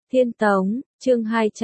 Thiên Tống, chương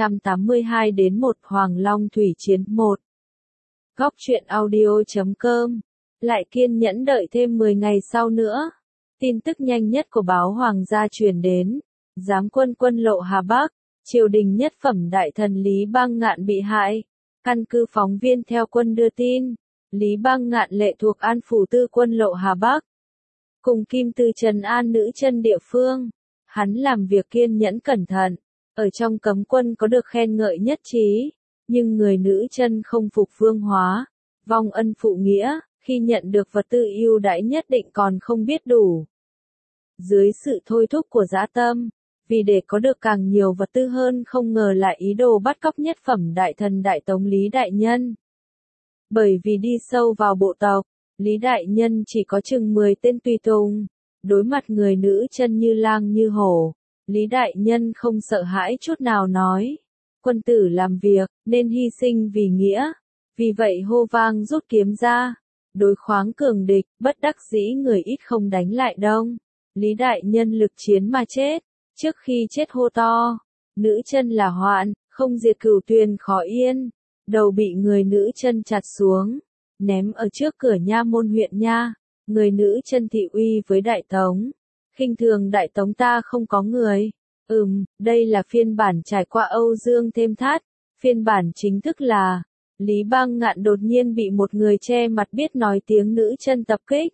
282 đến 1 Hoàng Long Thủy Chiến 1. Góc truyện audio.com. Lại kiên nhẫn đợi thêm 10 ngày sau nữa. Tin tức nhanh nhất của báo Hoàng gia truyền đến. Giáng quân quân lộ Hà Bắc, triều đình nhất phẩm đại thần Lý Bang Ngạn bị hại. Căn cứ phóng viên theo quân đưa tin, Lý Bang Ngạn lệ thuộc An Phủ Tư quân lộ Hà Bắc. Cùng Kim Tư trấn an nữ chân địa phương. Hắn làm việc kiên nhẫn cẩn thận, ở trong cấm quân có được khen ngợi nhất trí, nhưng người nữ chân không phục vương hóa, vong ân phụ nghĩa, khi nhận được vật tư ưu đãi nhất định còn không biết đủ. Dưới sự thôi thúc của dã tâm, vì để có được càng nhiều vật tư hơn không ngờ lại ý đồ bắt cóc nhất phẩm đại thần Đại Tống Lý Đại Nhân. Bởi vì đi sâu vào bộ tộc, Lý Đại Nhân chỉ có chừng 10 tên tùy tùng. Đối mặt người nữ chân như lang như hổ, Lý Đại Nhân không sợ hãi chút nào nói. Quân tử làm việc, nên hy sinh vì nghĩa. Vì vậy hô vang rút kiếm ra. Đối khoáng cường địch, bất đắc dĩ người ít không đánh lại đông. Lý Đại Nhân lực chiến mà chết. Trước khi chết hô to, nữ chân là hoạn, không diệt cửu tuyền khó yên. Đầu bị người nữ chân chặt xuống, ném ở trước cửa nha môn huyện nha. Người nữ chân thị uy với Đại Tống. Khinh thường Đại Tống ta không có người. Đây là phiên bản trải qua Âu Dương thêm thắt. Phiên bản chính thức là Lý Bang Ngạn đột nhiên bị một người che mặt biết nói tiếng nữ chân tập kích.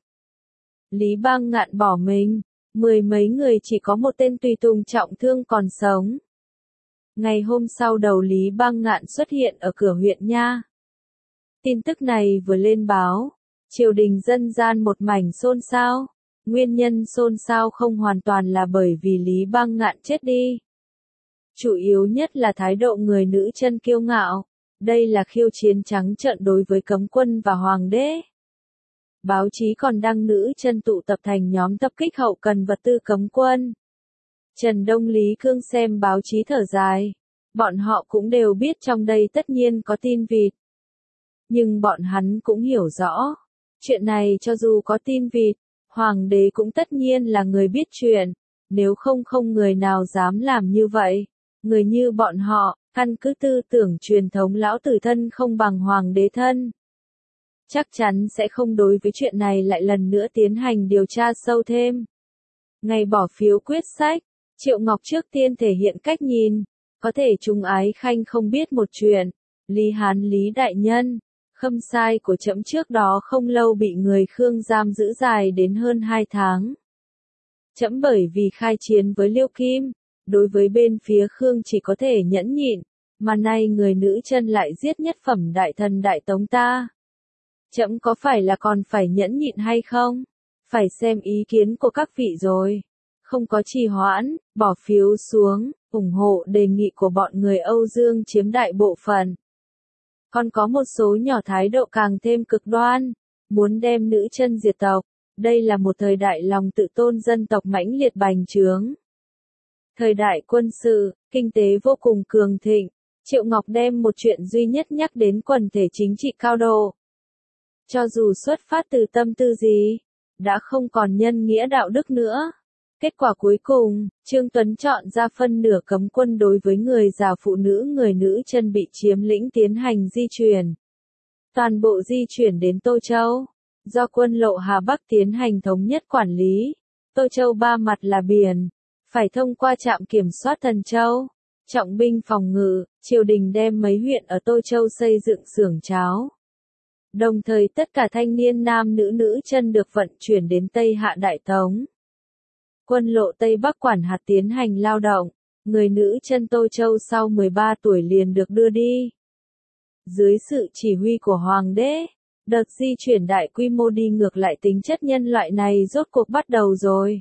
Lý Bang Ngạn bỏ mình. 10 mấy người chỉ có một tên tùy tùng trọng thương còn sống. Ngày hôm sau đầu Lý Bang Ngạn xuất hiện ở cửa huyện nha. Tin tức này vừa lên báo, triều đình dân gian một mảnh xôn xao. Nguyên nhân xôn xao không hoàn toàn là bởi vì Lý Bang Ngạn chết đi. Chủ yếu nhất là thái độ người nữ chân kiêu ngạo. Đây là khiêu chiến trắng trợn đối với cấm quân và hoàng đế. Báo chí còn đăng nữ chân tụ tập thành nhóm tập kích hậu cần vật tư cấm quân. Trần Đông Lý Cương xem báo chí thở dài. Bọn họ cũng đều biết trong đây tất nhiên có tin vịt. Nhưng bọn hắn cũng hiểu rõ. Chuyện này cho dù có tin vịt, hoàng đế cũng tất nhiên là người biết chuyện. Nếu không người nào dám làm như vậy. Người như bọn họ, căn cứ tư tưởng truyền thống lão tử thân không bằng hoàng đế thân. Chắc chắn sẽ không đối với chuyện này lại lần nữa tiến hành điều tra sâu thêm. Ngày bỏ phiếu quyết sách, Triệu Ngọc trước tiên thể hiện cách nhìn. Có thể Trung Ái Khanh không biết một chuyện. Lý Hán Lý Đại Nhân, khâm sai của trẫm trước đó không lâu bị người Khương giam giữ dài đến hơn 2 tháng. Trẫm bởi vì khai chiến với Liêu Kim, đối với bên phía Khương chỉ có thể nhẫn nhịn, mà nay người nữ chân lại giết nhất phẩm đại thần Đại Tống ta. Trẫm có phải là còn phải nhẫn nhịn hay không? Phải xem ý kiến của các vị rồi. Không có trì hoãn, bỏ phiếu xuống, ủng hộ đề nghị của bọn người Âu Dương chiếm đại bộ phận. Còn có một số nhỏ thái độ càng thêm cực đoan, muốn đem nữ chân diệt tộc. Đây là một thời đại lòng tự tôn dân tộc mãnh liệt bành trướng. Thời đại quân sự, kinh tế vô cùng cường thịnh. Triệu Ngọc đem một chuyện duy nhất nhắc đến quần thể chính trị cao độ. Cho dù xuất phát từ tâm tư gì, đã không còn nhân nghĩa đạo đức nữa. Kết quả cuối cùng, Trương Tuấn chọn ra phân nửa cấm quân đối với người già phụ nữ người nữ chân bị chiếm lĩnh tiến hành di chuyển. Toàn bộ di chuyển đến Tô Châu, do quân lộ Hà Bắc tiến hành thống nhất quản lý. Tô Châu ba mặt là biển, phải thông qua trạm kiểm soát Thần Châu. Trọng binh phòng ngự, triều đình đem mấy huyện ở Tô Châu xây dựng xưởng cháo. Đồng thời tất cả thanh niên nam nữ chân được vận chuyển đến Tây Hạ Đại Tống. Quân lộ Tây Bắc quản hạt tiến hành lao động, người nữ chân Tô Châu sau 13 tuổi liền được đưa đi. Dưới sự chỉ huy của hoàng đế, đợt di chuyển đại quy mô đi ngược lại tính chất nhân loại này rốt cuộc bắt đầu rồi.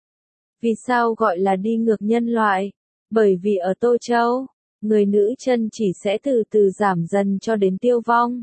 Vì sao gọi là đi ngược nhân loại? Bởi vì ở Tô Châu, người nữ chân chỉ sẽ từ từ giảm dần cho đến tiêu vong.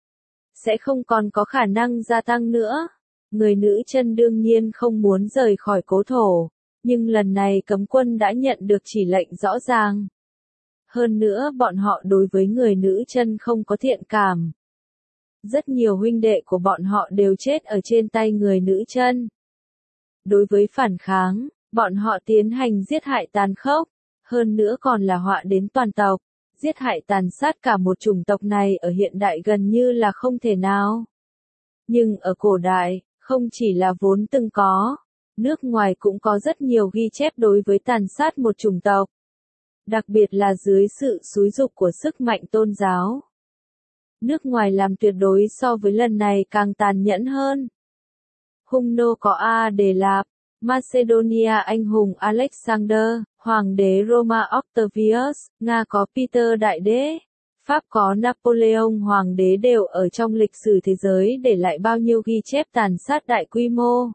Sẽ không còn có khả năng gia tăng nữa. Người nữ chân đương nhiên không muốn rời khỏi cố thổ, nhưng lần này cấm quân đã nhận được chỉ lệnh rõ ràng. Hơn nữa bọn họ đối với người nữ chân không có thiện cảm. Rất nhiều huynh đệ của bọn họ đều chết ở trên tay người nữ chân. Đối với phản kháng, bọn họ tiến hành giết hại tàn khốc. Hơn nữa còn là họa đến toàn tộc, giết hại tàn sát cả một chủng tộc này ở hiện đại gần như là không thể nào. Nhưng ở cổ đại, không chỉ là vốn từng có, nước ngoài cũng có rất nhiều ghi chép đối với tàn sát một chủng tộc. Đặc biệt là dưới sự xúi giục của sức mạnh tôn giáo. Nước ngoài làm tuyệt đối so với lần này càng tàn nhẫn hơn. Hung nô có A Đề Lạp, Macedonia anh hùng Alexander, Hoàng đế Roma Octavius, Nga có Peter Đại Đế, Pháp có Napoleon Hoàng đế đều ở trong lịch sử thế giới để lại bao nhiêu ghi chép tàn sát đại quy mô.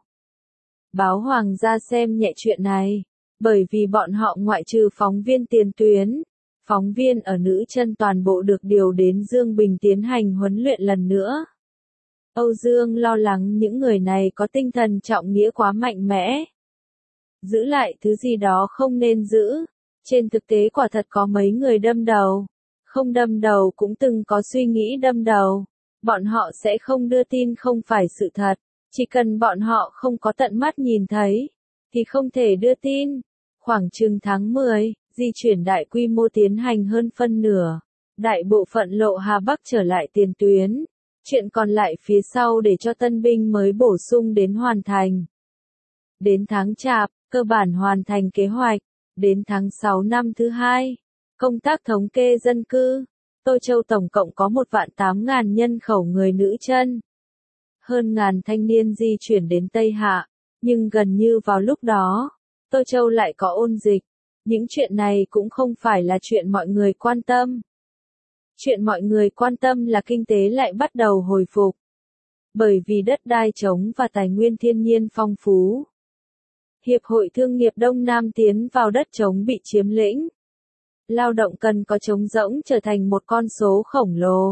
Báo Hoàng gia xem nhẹ chuyện này, bởi vì bọn họ ngoại trừ phóng viên tiền tuyến, phóng viên ở nữ chân toàn bộ được điều đến Dương Bình tiến hành huấn luyện lần nữa. Âu Dương lo lắng những người này có tinh thần trọng nghĩa quá mạnh mẽ. Giữ lại thứ gì đó không nên giữ. Trên thực tế quả thật có mấy người đâm đầu. Không đâm đầu cũng từng có suy nghĩ đâm đầu. Bọn họ sẽ không đưa tin không phải sự thật. Chỉ cần bọn họ không có tận mắt nhìn thấy, thì không thể đưa tin. Khoảng chừng tháng 10, di chuyển đại quy mô tiến hành hơn phân nửa. Đại bộ phận lộ Hà Bắc trở lại tiền tuyến. Chuyện còn lại phía sau để cho tân binh mới bổ sung đến hoàn thành. Đến tháng Chạp, cơ bản hoàn thành kế hoạch. Đến tháng 6 năm thứ hai, công tác thống kê dân cư. Tô Châu tổng cộng có 1.800.000 nhân khẩu người nữ chân. Hơn ngàn thanh niên di chuyển đến Tây Hạ. Nhưng gần như vào lúc đó, Tô Châu lại có ôn dịch. Những chuyện này cũng không phải là chuyện mọi người quan tâm. Chuyện mọi người quan tâm là kinh tế lại bắt đầu hồi phục. Bởi vì đất đai trống và tài nguyên thiên nhiên phong phú. Hiệp hội Thương nghiệp Đông Nam tiến vào đất trống bị chiếm lĩnh. Lao động cần có trống rỗng trở thành một con số khổng lồ.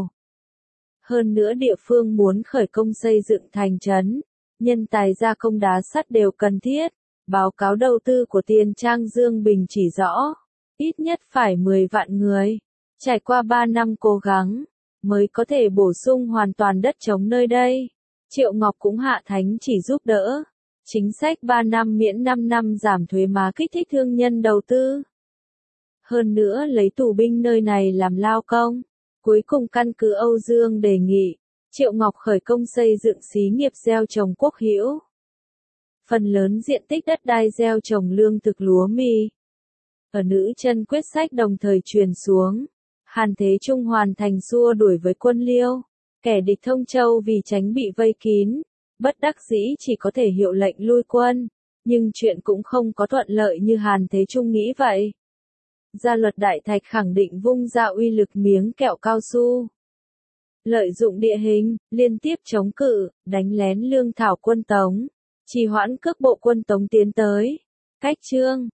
Hơn nữa địa phương muốn khởi công xây dựng thành trấn, nhân tài gia công đá sắt đều cần thiết. Báo cáo đầu tư của Tiền Trang Dương Bình chỉ rõ, ít nhất phải 10 vạn người. Trải qua 3 năm cố gắng, mới có thể bổ sung hoàn toàn đất trống nơi đây. Triệu Ngọc cũng hạ thánh chỉ giúp đỡ. Chính sách 3 năm miễn 5 năm giảm thuế má kích thích thương nhân đầu tư. Hơn nữa lấy tù binh nơi này làm lao công. Cuối cùng căn cứ Âu Dương đề nghị, Triệu Ngọc khởi công xây dựng xí nghiệp gieo trồng quốc hữu. Phần lớn diện tích đất đai gieo trồng lương thực lúa mì. Ở nữ chân quyết sách đồng thời truyền xuống. Hàn Thế Trung hoàn thành xua đuổi với quân Liêu. Kẻ địch Thông Châu vì tránh bị vây kín. Bất đắc dĩ chỉ có thể hiệu lệnh lui quân. Nhưng chuyện cũng không có thuận lợi như Hàn Thế Trung nghĩ vậy. Gia luật Đại Thạch khẳng định vung ra uy lực miếng kẹo cao su. Lợi dụng địa hình, liên tiếp chống cự, đánh lén lương thảo quân Tống. Trì hoãn cước bộ quân Tống tiến tới. Cách chương